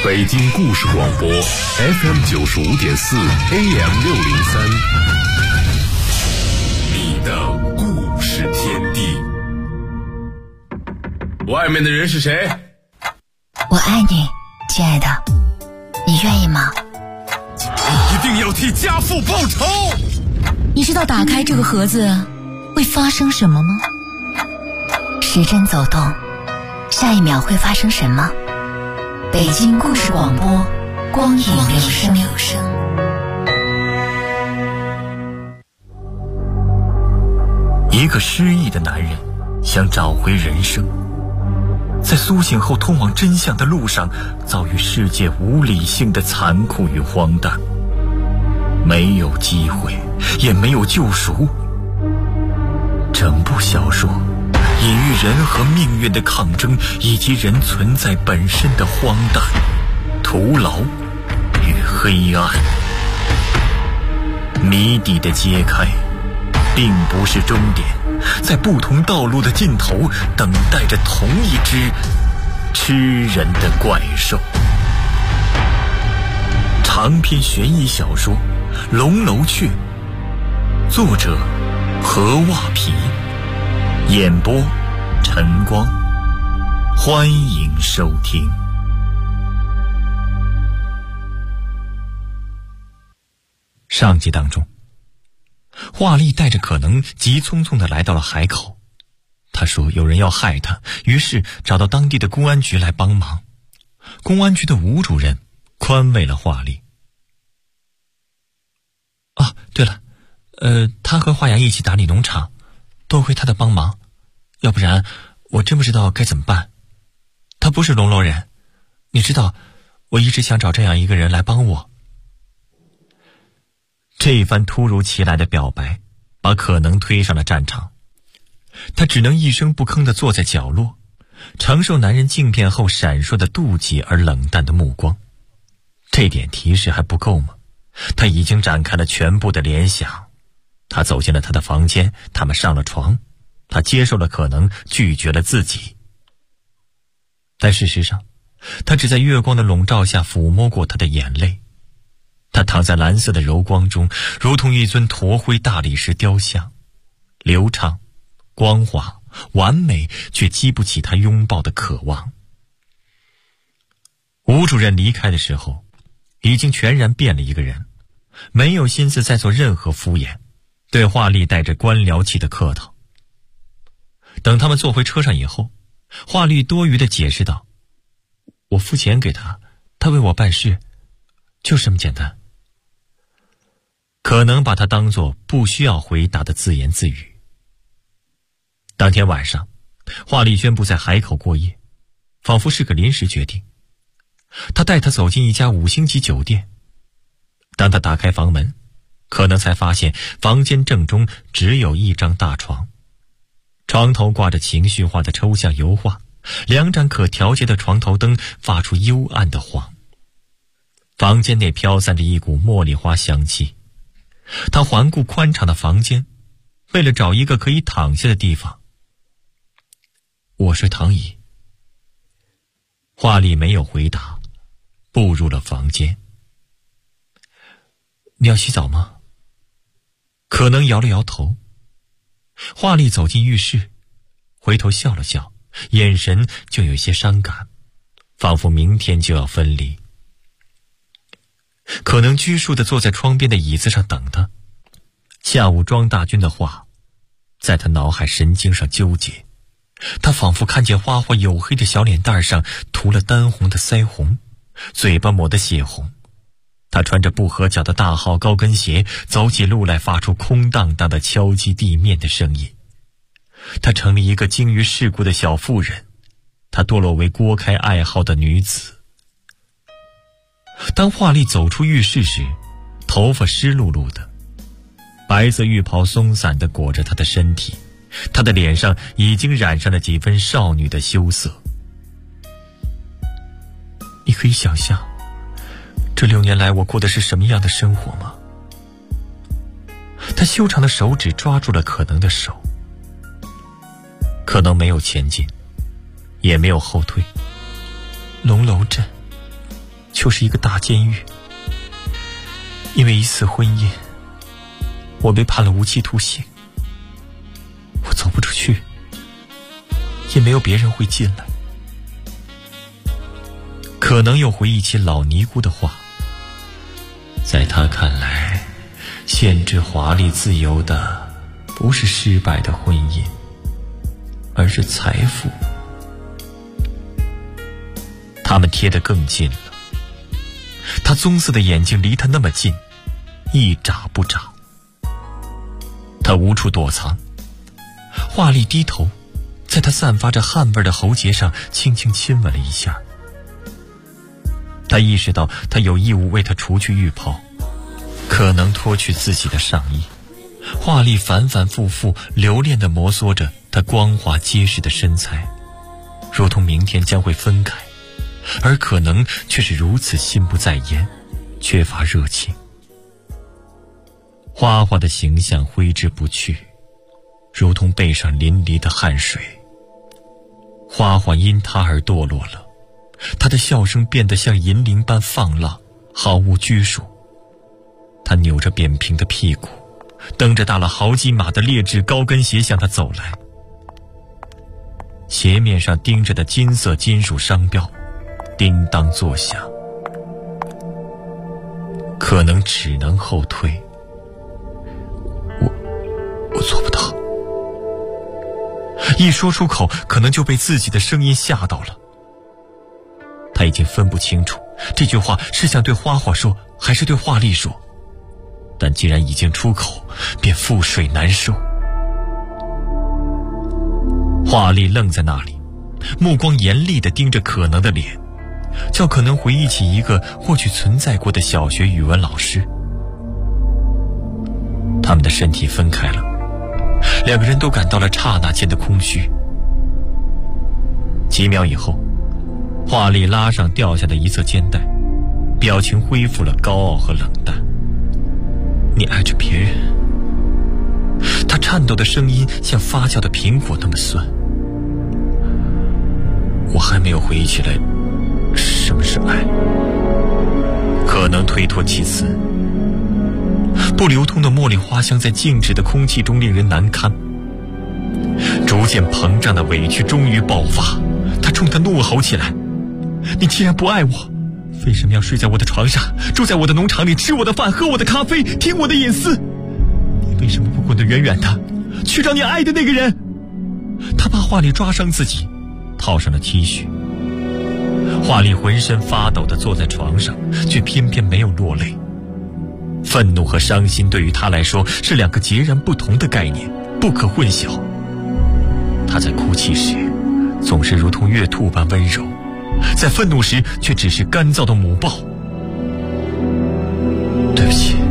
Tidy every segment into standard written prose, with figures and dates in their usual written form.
北京故事广播 FM95.4 AM603，你的故事天地。外面的人是谁？ 我爱你，亲爱的，你愿意吗？ 你一定要替家父报仇。 你知道打开这个盒子会发生什么吗？时针走动，下一秒会发生什么？北京故事广播，光影留声。 一个失忆的男人想找回人生，在苏醒后通往真相的路上，遭遇世界无理性的残酷与荒诞，没有机会，也没有救赎。整部小说隐喻人和命运的抗争，以及人存在本身的荒诞、徒劳与黑暗。谜底的揭开并不是终点，在不同道路的尽头，等待着同一只吃人的怪兽。长篇悬疑小说《龙楼雀》，作者何袜皮，演播晨光，欢迎收听。上集当中，华丽带着可能急匆匆地来到了海口。他说有人要害他，于是找到当地的公安局来帮忙。公安局的吴主任宽慰了华丽。啊，对了，他和华阳一起打理农场，多亏他的帮忙，要不然我真不知道该怎么办。他不是龙楼人，你知道，我一直想找这样一个人来帮我。这一番突如其来的表白把可能推上了战场，他只能一声不吭地坐在角落，承受男人镜片后闪烁的妒忌而冷淡的目光。这点提示还不够吗？他已经展开了全部的联想。他走进了他的房间，他们上了床，他接受了可能，拒绝了自己。但事实上，他只在月光的笼罩下抚摸过他的眼泪。他躺在蓝色的柔光中，如同一尊驼灰大理石雕像，流畅、光滑、完美，却激不起他拥抱的渴望。吴主任离开的时候，已经全然变了一个人，没有心思再做任何敷衍，对华丽带着官僚气的客套。等他们坐回车上以后，华丽多余地解释道：我付钱给他，他为我办事，就是这么简单。可能把他当作不需要回答的自言自语。当天晚上，华丽宣布在海口过夜，仿佛是个临时决定。他带他走进一家5星级酒店。当他打开房门，可能才发现房间正中只有一张大床，床头挂着情绪化的抽象油画，2盏可调节的床头灯发出幽暗的黄。房间内飘散着一股茉莉花香气。他环顾宽敞的房间，为了找一个可以躺下的地方。我睡躺椅。华丽没有回答，步入了房间。你要洗澡吗？可能摇了摇头。华丽走进浴室，回头笑了笑，眼神就有些伤感，仿佛明天就要分离。可能拘束地坐在窗边的椅子上等他。下午庄大军的话在他脑海神经上纠结。他仿佛看见花花黝黑的小脸蛋上涂了丹红的腮红，嘴巴抹得血红。他穿着不合脚的大号高跟鞋，走起路来发出空荡荡的敲击地面的声音。他成了一个精于世故的小妇人，他堕落为郭开爱好的女子。当华丽走出浴室时，头发湿漉漉的，白色浴袍松散地裹着她的身体，她的脸上已经染上了几分少女的羞涩。你可以想象这6年来我过的是什么样的生活吗？他修长的手指抓住了可能的手。可能没有前进，也没有后退。龙楼镇， 就是一个大监狱。因为一次婚姻，我被判了无期徒刑。我走不出去，也没有别人会进来。可能又回忆起老尼姑的话，在他看来，限制华丽自由的不是失败的婚姻，而是财富。他们贴得更近了，他棕色的眼睛离他那么近，一眨不眨。他无处躲藏，华丽低头，在他散发着汗味的喉结上轻轻亲吻了一下。他意识到他有义务为他除去浴袍，可能脱去自己的上衣。华丽反反复复留恋地摩挲着他光滑结实的身材，如同明天将会分开，而可能却是如此心不在焉，缺乏热情。花花的形象挥之不去，如同背上淋漓的汗水。花花因他而堕落了，他的笑声变得像银铃般放浪，毫无拘束。他扭着扁平的屁股，蹬着大了好几码的劣质高跟鞋向他走来，鞋面上钉着的金色金属商标叮当作响。可能只能后退，我做不到。一说出口，可能就被自己的声音吓到了。他已经分不清楚这句话是想对花花说，还是对华丽说，但既然已经出口，便覆水难收。华丽愣在那里，目光严厉地盯着可能的脸，叫可能回忆起一个或许存在过的小学语文老师。他们的身体分开了，两个人都感到了刹那间的空虚。几秒以后，华丽拉上掉下的一侧肩带，表情恢复了高傲和冷淡。你爱着别人？他颤抖的声音像发酵的苹果那么酸。我还没有回忆起来什么是爱。可能推脱其词，不流通的茉莉花香在静止的空气中令人难堪。逐渐膨胀的委屈终于爆发，他冲他怒吼起来：你既然不爱我，为什么要睡在我的床上，住在我的农场里，吃我的饭，喝我的咖啡，听我的隐私？你为什么不滚得远远的，去找你爱的那个人？他怕华丽抓伤自己，套上了 T 恤。华丽浑身发抖地坐在床上，却偏偏没有落泪。愤怒和伤心对于他来说是两个截然不同的概念，不可混淆。他在哭泣时总是如同月兔般温柔，在愤怒时却只是干燥的母豹。对不起。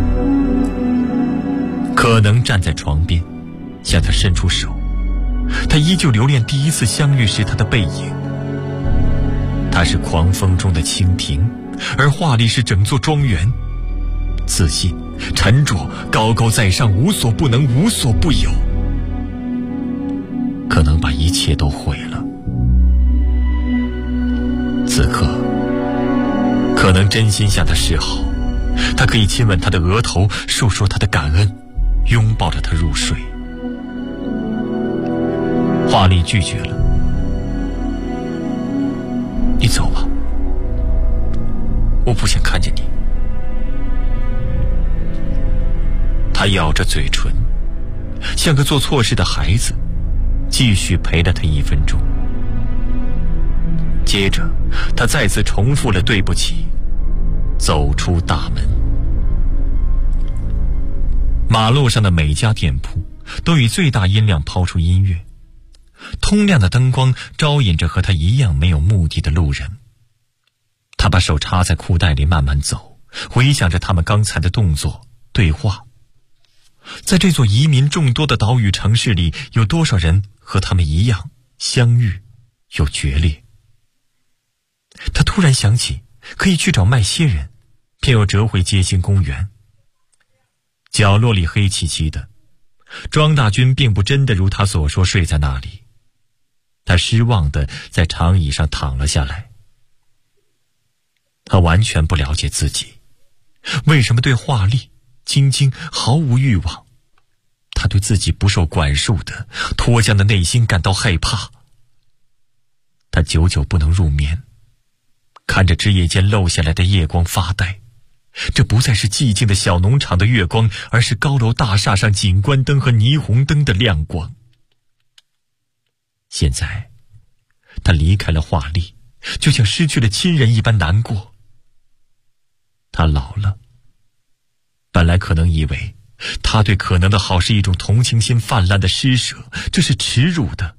可能站在床边向他伸出手，他依旧留恋第一次相遇时他的背影。他是狂风中的蜻蜓，而华丽是整座庄园，自信、沉着、高高在上，无所不能，无所不有。可能把一切都毁了。此刻，可能真心向他示好，他可以亲吻他的额头，诉说他的感恩，拥抱着他入睡。华丽拒绝了。你走吧，我不想看见你。他咬着嘴唇，像个做错事的孩子，继续陪了他1分钟。接着他再次重复了对不起，走出大门。马路上的每家店铺都以最大音量抛出音乐，通亮的灯光招引着和他一样没有目的的路人。他把手插在裤袋里慢慢走，回想着他们刚才的动作对话。在这座移民众多的岛屿城市里，有多少人和他们一样相遇又决裂？他突然想起可以去找麦歇人，便又折回街心公园。角落里黑漆漆的，庄大军并不真的如他所说睡在那里。他失望地在长椅上躺了下来。 他完全不了解自己，为什么对华丽、晶晶毫无欲望？他对自己不受管束的脱缰的内心感到害怕。他久久不能入眠，看着枝叶间漏下来的夜光发呆。这不再是寂静的小农场的月光，而是高楼大厦上景观灯和霓虹灯的亮光。现在他离开了华丽，就像失去了亲人一般难过。他老了，本来可能以为他对可能的好是一种同情心泛滥的施舍，这是耻辱的。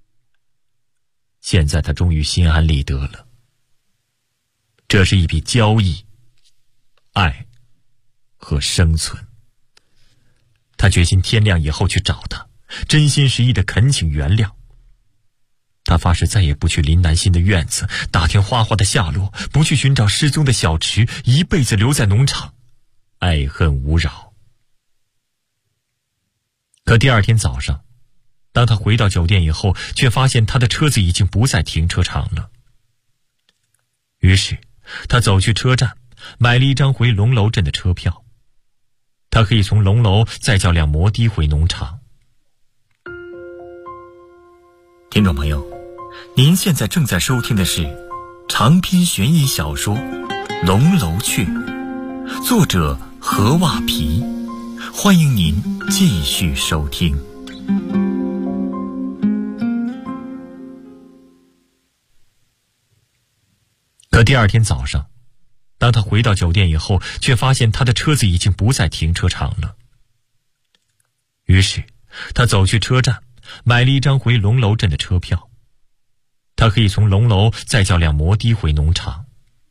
现在他终于心安理得了，这是一笔交易，爱和生存。他决心天亮以后去找他，真心实意地恳请原谅。他发誓再也不去林南新的院子打听花花的下落，不去寻找失踪的小池，一辈子留在农场，爱恨无扰。可第二天早上，当他回到酒店以后，却发现他的车子已经不在停车场了。于是他走去车站，买了一张回龙楼镇的车票。他可以从龙楼再叫辆摩的回农场。听众朋友，您现在正在收听的是长篇悬疑小说《龙楼雀》，作者何瓦皮。欢迎您继续收听。可第二天早上，当他回到酒店以后，却发现他的车子已经不在停车场了。于是他走去车站，买了一张回龙楼镇的车票。他可以从龙楼再叫辆摩的回农场。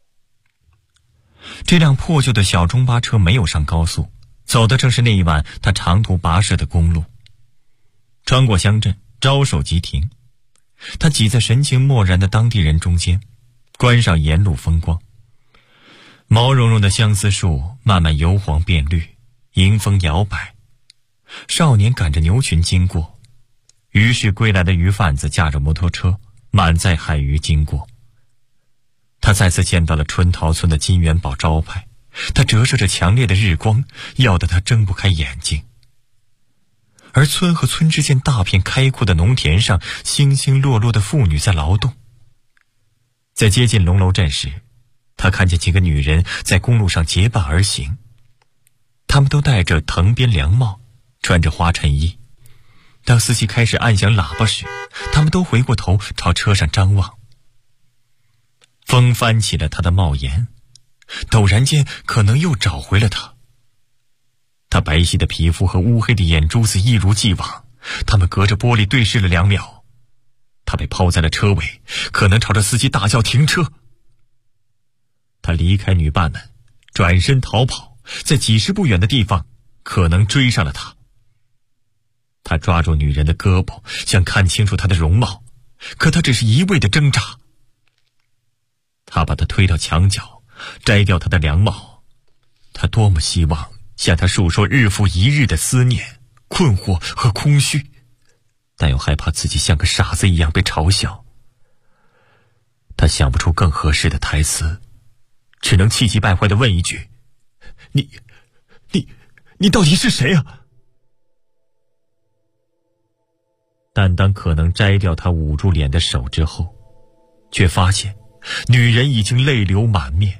这辆破旧的小中巴车没有上高速，走的正是那一晚他长途跋涉的公路。穿过乡镇，招手即停。他挤在神情漠然的当地人中间，观赏沿路风光。毛茸茸的相思树慢慢由黄变绿，迎风摇摆。少年赶着牛群经过，渔市归来的鱼贩子驾着摩托车满载海鱼经过。他再次见到了春桃村的金元宝招牌，它折射着强烈的日光，耀得他睁不开眼睛。而村和村之间大片开阔的农田上，星星落落的妇女在劳动。在接近龙楼镇时，他看见几个女人在公路上结伴而行，她们都戴着藤编凉帽，穿着花衬衣。当司机开始按响喇叭时，他们都回过头朝车上张望。风翻起了他的帽檐，陡然间可能又找回了他。他白皙的皮肤和乌黑的眼珠子一如既往，他们隔着玻璃对视了2秒。他被抛在了车尾，可能朝着司机大叫停车。他离开女伴们，转身逃跑，在几十步远的地方可能追上了他。他抓住女人的胳膊，想看清楚她的容貌，可她只是一味的挣扎。他把她推到墙角，摘掉她的凉帽。他多么希望向她述说日复一日的思念、困惑和空虚，但又害怕自己像个傻子一样被嘲笑。他想不出更合适的台词，只能气急败坏地问一句：你到底是谁啊？但当可能摘掉他捂住脸的手之后，却发现女人已经泪流满面。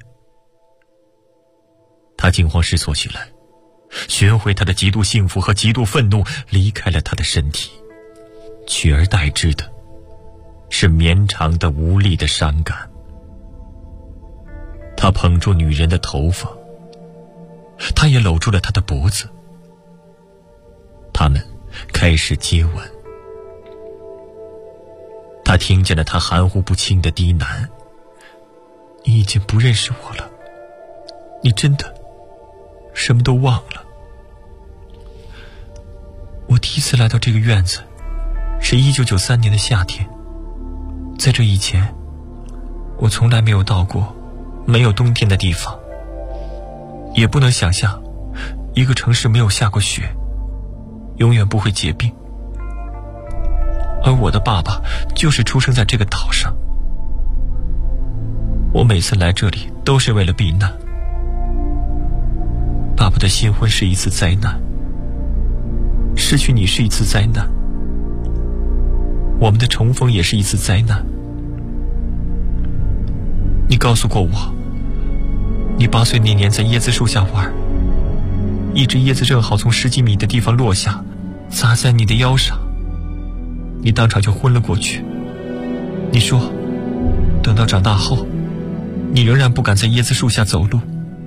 他惊慌失措起来，寻回他的极度幸福和极度愤怒离开了他的身体，取而代之的是绵长的无力的伤感。他捧住女人的头发，他也搂住了她的脖子，他们开始接吻。他听见了她含糊不清的低喃：你已经不认识我了，你真的什么都忘了。我第一次来到这个院子是1993年的夏天，在这以前我从来没有到过没有冬天的地方，也不能想象一个城市没有下过雪永远不会结冰。而我的爸爸就是出生在这个岛上。 我每次来这里都是为了避难。爸爸的新婚是一次灾难，失去你是一次灾难，我们的重逢也是一次灾难。你告诉过我，你8岁那年在椰子树下玩，一只椰子正好从10几米的地方落下，砸在你的腰上，你当场就昏了过去。你说等到长大后，你仍然不敢在椰子树下走路，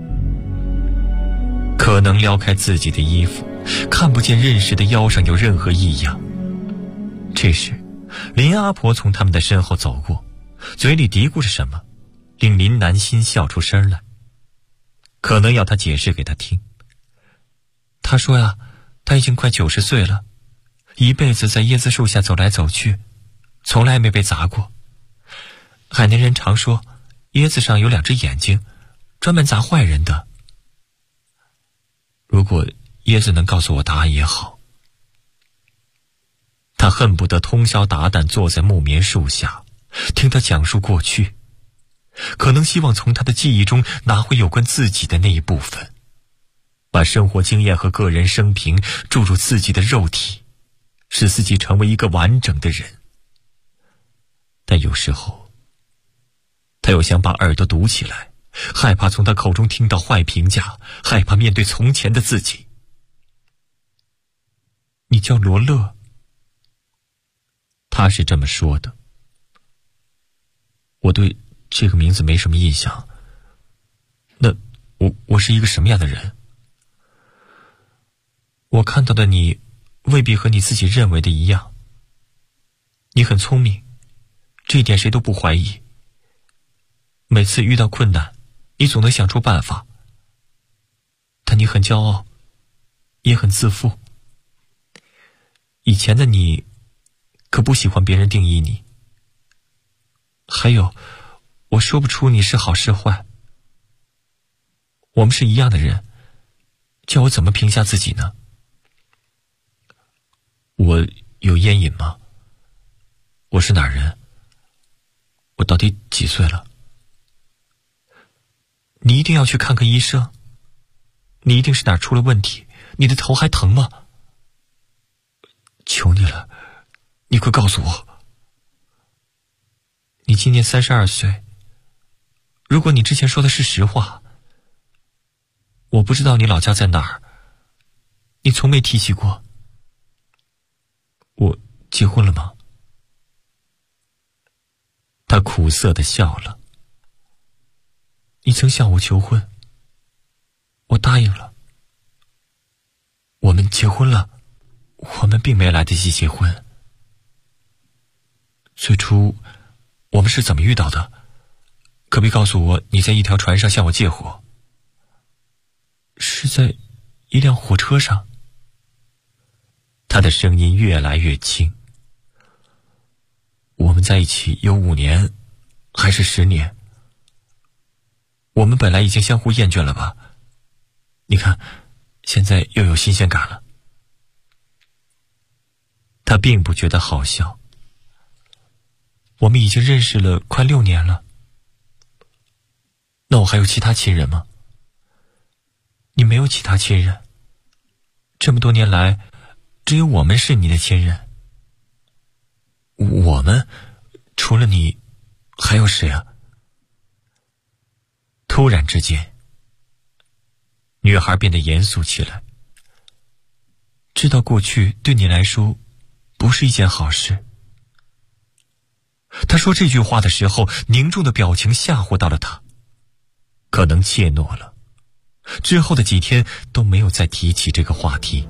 可能撩开自己的衣服，看不见认识的腰上有任何异样。这时林阿婆从他们的身后走过，嘴里嘀咕着什么，令林南心笑出声来，可能要他解释给他听。他说呀，他已经快90岁了，一辈子在椰子树下走来走去，从来没被砸过。海南人常说椰子上有2只眼睛，专门砸坏人的。如果椰子能告诉我答案也好。他恨不得通宵达旦坐在木棉树下，听他讲述过去，可能希望从他的记忆中拿回有关自己的那一部分，把生活经验和个人生平注入自己的肉体，使自己成为一个完整的人。但有时候他又想把耳朵堵起来，害怕从他口中听到坏评价，害怕面对从前的自己。你叫罗乐，他是这么说的。我对这个名字没什么印象。那我是一个什么样的人？我看到的你未必和你自己认为的一样。你很聪明，这一点谁都不怀疑。每次遇到困难，你总能想出办法。但你很骄傲，也很自负。以前的你可不喜欢别人定义你。还有，我说不出你是好是坏。我们是一样的人，叫我怎么评价自己呢？我有烟瘾吗？我是哪儿人？我到底几岁了？你一定要去看看医生。你一定是哪儿出了问题？你的头还疼吗？求你了，你快告诉我。你今年32岁，如果你之前说的是实话，我不知道你老家在哪儿，你从没提起过。我结婚了吗？他苦涩地笑了。你曾向我求婚，我答应了。我们结婚了，我们并没来得及结婚。最初我们是怎么遇到的？可别告诉我你在一条船上向我借火。是在一辆火车上。他的声音越来越轻。我们在一起有5年，还是10年？我们本来已经相互厌倦了吧？你看，现在又有新鲜感了。他并不觉得好笑。我们已经认识了快6年了。那我还有其他亲人吗？你没有其他亲人。这么多年来，只有我们是你的亲人。我们？除了你，还有谁啊？突然之间，女孩变得严肃起来。知道过去对你来说不是一件好事。他说这句话的时候，凝重的表情吓唬到了他，可能怯懦了。之后的几天都没有再提起这个话题。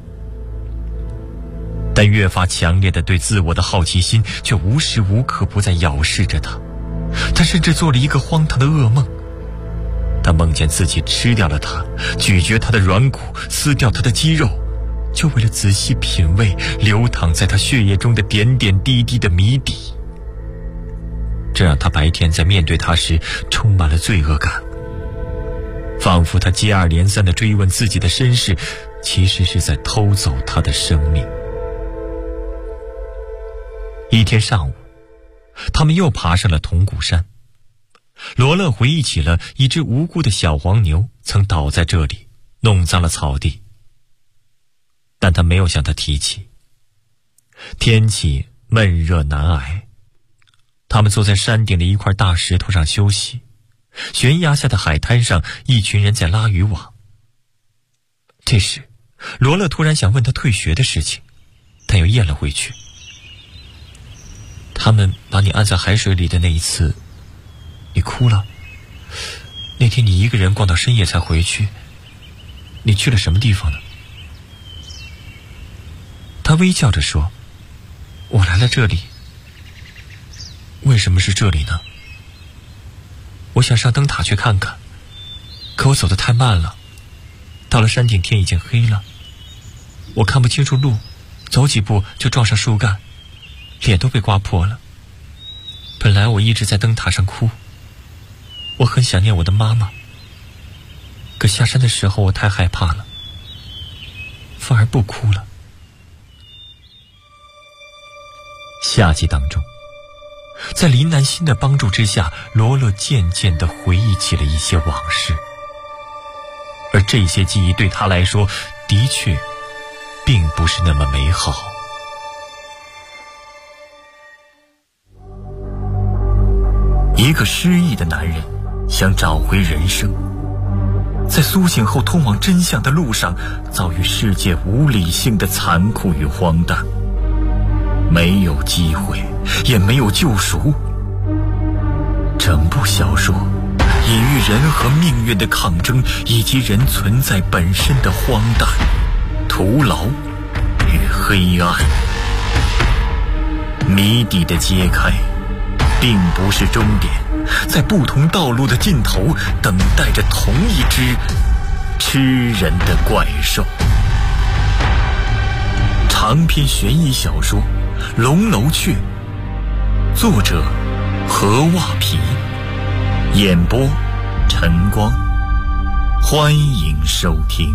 但越发强烈的对自我的好奇心却无时无刻不在咬噬着他。他甚至做了一个荒唐的噩梦。他梦见自己吃掉了他，咀嚼他的软骨，撕掉他的肌肉，就为了仔细品味流淌在他血液中的点点滴滴的谜底。这让他白天在面对他时充满了罪恶感，仿佛他接二连三地追问自己的身世，其实是在偷走他的生命。一天上午，他们又爬上了铜鼓山。 罗勒回忆起了一只无辜的小黄牛曾倒在这里，弄脏了草地，但他没有向他提起。天气闷热难挨，他们坐在山顶的一块大石头上休息。悬崖下的海滩上，一群人在拉渔网。这时罗勒突然想问他退学的事情，但又咽了回去。他们把你按在海水里的那一次，你哭了。那天你一个人逛到深夜才回去，你去了什么地方呢？他微笑着说，我来了这里。为什么是这里呢？我想上灯塔去看看，可我走得太慢了，到了山顶天已经黑了，我看不清楚路，走几步就撞上树干，脸都被刮破了。本来我一直在灯塔上哭，我很想念我的妈妈，可下山的时候我太害怕了，反而不哭了。夏季当中，在林南星的帮助之下，罗勒渐渐地回忆起了一些往事，而这些记忆对他来说的确并不是那么美好。一个失忆的男人想找回人生，在苏醒后通往真相的路上，遭遇世界无理性的残酷与荒诞，没有机会，也没有救赎。整部小说隐喻人和命运的抗争，以及人存在本身的荒诞、徒劳与黑暗。谜底的揭开并不是终点，在不同道路的尽头，等待着同一只吃人的怪兽。长篇悬疑小说《龙楼雀》，作者何袜皮，演播晨光。欢迎收听。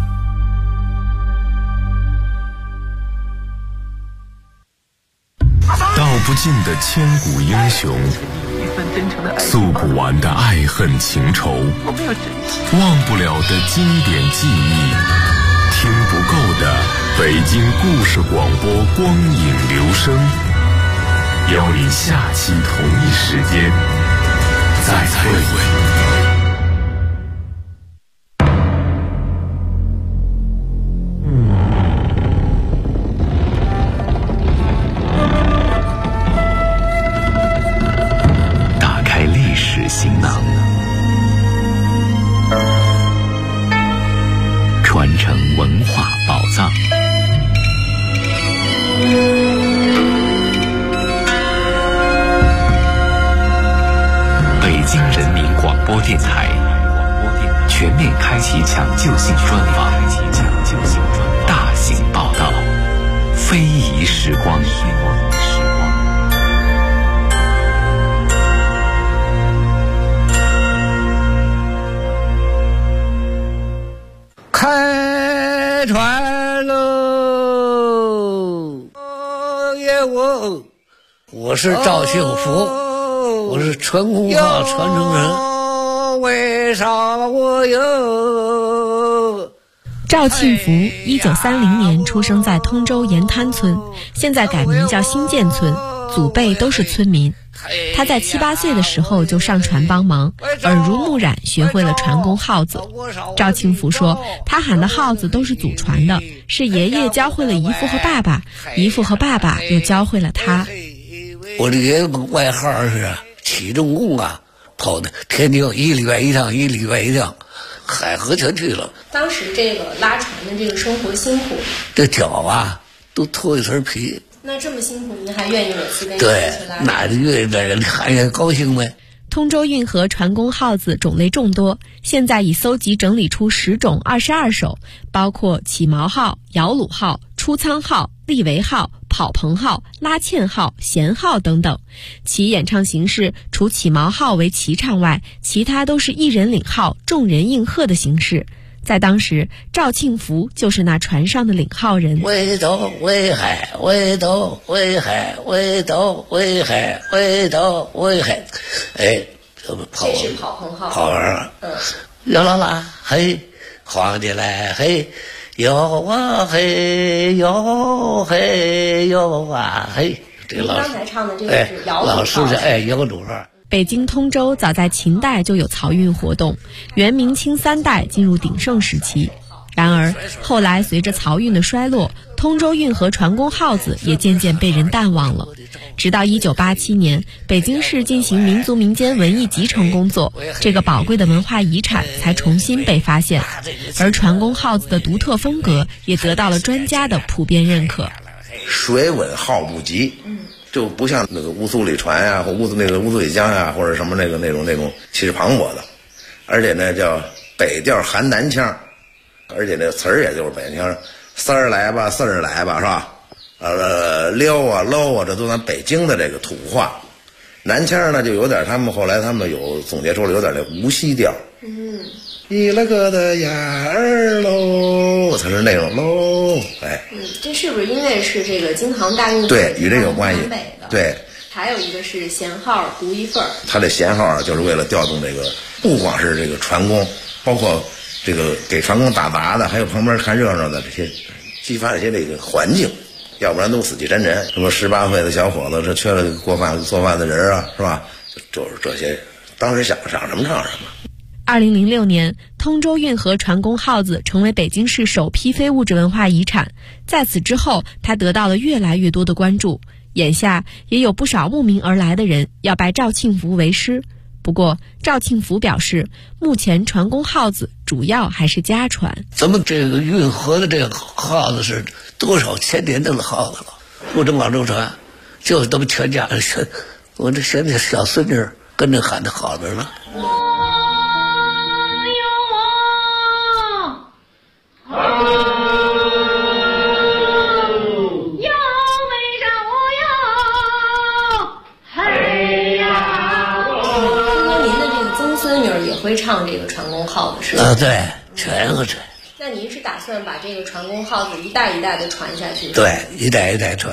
道不尽的千古英雄，诉不完的爱恨情仇，忘不了的经典记忆，听不够的北京故事广播光影留声，邀你下期同一时间再会。行囊，传承文化宝藏。北京人民广播电台全面开启抢救性专访，大型报道，非遗时光。 开船喽！我是赵幸福，我是传功话传承人。为啥我有？ 赵庆福1930年出生在通州沿滩村，现在改名叫新建村，祖辈都是村民。他在7、8岁的时候就上船帮忙，耳濡目染学会了传功号子。赵庆福说，他喊的号子都是祖传的，是爷爷教会了姨父和爸爸，姨父和爸爸又教会了他。 我的爷爷外号是起重工啊，跑的天津1礼拜1趟，1礼拜1趟，海河全去了。 当时这个拉船的这个生活辛苦， 这脚啊都脱一层皮。 那这么辛苦，您还愿意每次跟对，那就愿意在这里看也高兴呗。 通州运河船工号子种类众多，现在已搜集整理出10种22首，包括起锚号、摇橹号、出舱号、立桅号、跑棚号、拉纤号、弦号等等。其演唱形式除起锚号为齐唱外，其他都是一人领号，众人应和的形式。在当时，赵庆福就是那船上的领号人。 围斗围海，围斗围海，围斗围海，围斗围海。哎， 这是跑棚号。跑完，摇啦啦，嘿，皇帝来，嘿，摇啊嘿，摇嘿摇啊嘿。这个刚才唱的这个是摇橹号。 老师是摇橹号。 北京通州早在秦代就有漕运活动，元明清3代进入鼎盛时期。然而后来随着漕运的衰落，通州运河船工号子也渐渐被人淡忘了。直到1987年，北京市进行民族民间文艺集成工作，这个宝贵的文化遗产才重新被发现，而船工号子的独特风格也得到了专家的普遍认可。 水稳号不急，就不像那个乌苏里船呀，或乌苏里江呀，或者什么那种气势磅礴的，而且呢叫北调含南腔，而且那词儿也就是北腔，丝儿来吧，四儿来吧，是吧？撩啊搂啊，这都咱北京的这个土话。南腔呢就有点，后来他们有总结出来有点那无锡调。一了个的呀儿喽，它是那种喽， 这是不是因为是这个京杭大运？ 对，与这有关系。对， 还有一个是弦号独一份儿。 它这弦号就是为了调动这个，不光是这个船工，包括这个给船工打杂的，还有旁边看热闹的这些，激发一些这个环境，要不然都死气沉沉。什么18岁的小伙子，这缺了做饭的人啊，是吧？就是这些，当时想什么唱什么。 2006年，通州运河船工号子成为北京市首批非物质文化遗产。在此之后，它得到了越来越多的关注。眼下也有不少慕名而来的人要拜赵庆福为师。不过，赵庆福表示，目前船工号子主要还是家传。 咱们这个运河的这个号子是多少千年的号子了，不止广州船，就是咱们全家人，我这现在小孙女跟着喊的好着呢。 会唱这个船工号子是吧？ 对，全会唱。 那您是打算把这个船工号子一代一代的传下去？ 对，一代一代传。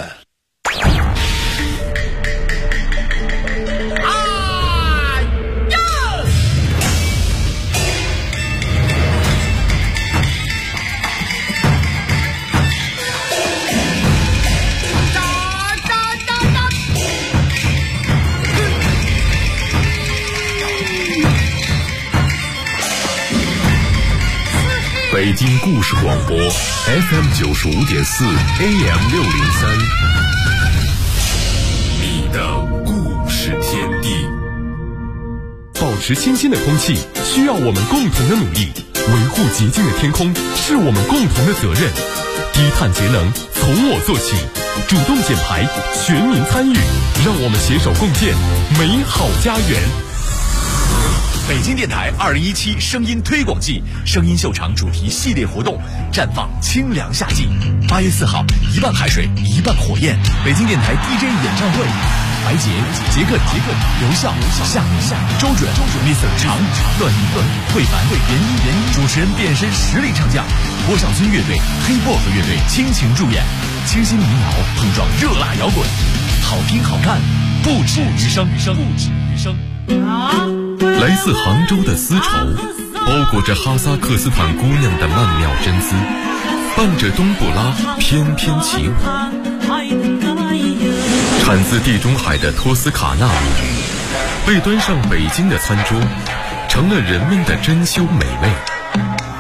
北京故事广播 FM95.4 AM603，你的故事天地。 保持清新的空气需要我们共同的努力，维护洁净的天空是我们共同的责任。低碳节能从我做起，主动减排，全民参与，让我们携手共建美好家园。 北京电台2017声音推广季声音秀场主题系列活动，绽放清凉夏季。8月4号，1半海水1半火焰，北京电台 DJ 演唱会，白洁、杰克、刘笑、夏、周准、Mr. 长、段奕、魏凡、严一，主持人变身实力唱将，郭晓村乐队、黑薄荷乐队倾情助演，清新民谣碰撞热辣摇滚，好听好看不止余生。 来自杭州的丝绸，包裹着哈萨克斯坦姑娘的曼妙真姿，伴着冬不拉翩翩起舞。产自地中海的托斯卡纳米，被端上北京的餐桌，成了人们的珍馐美味。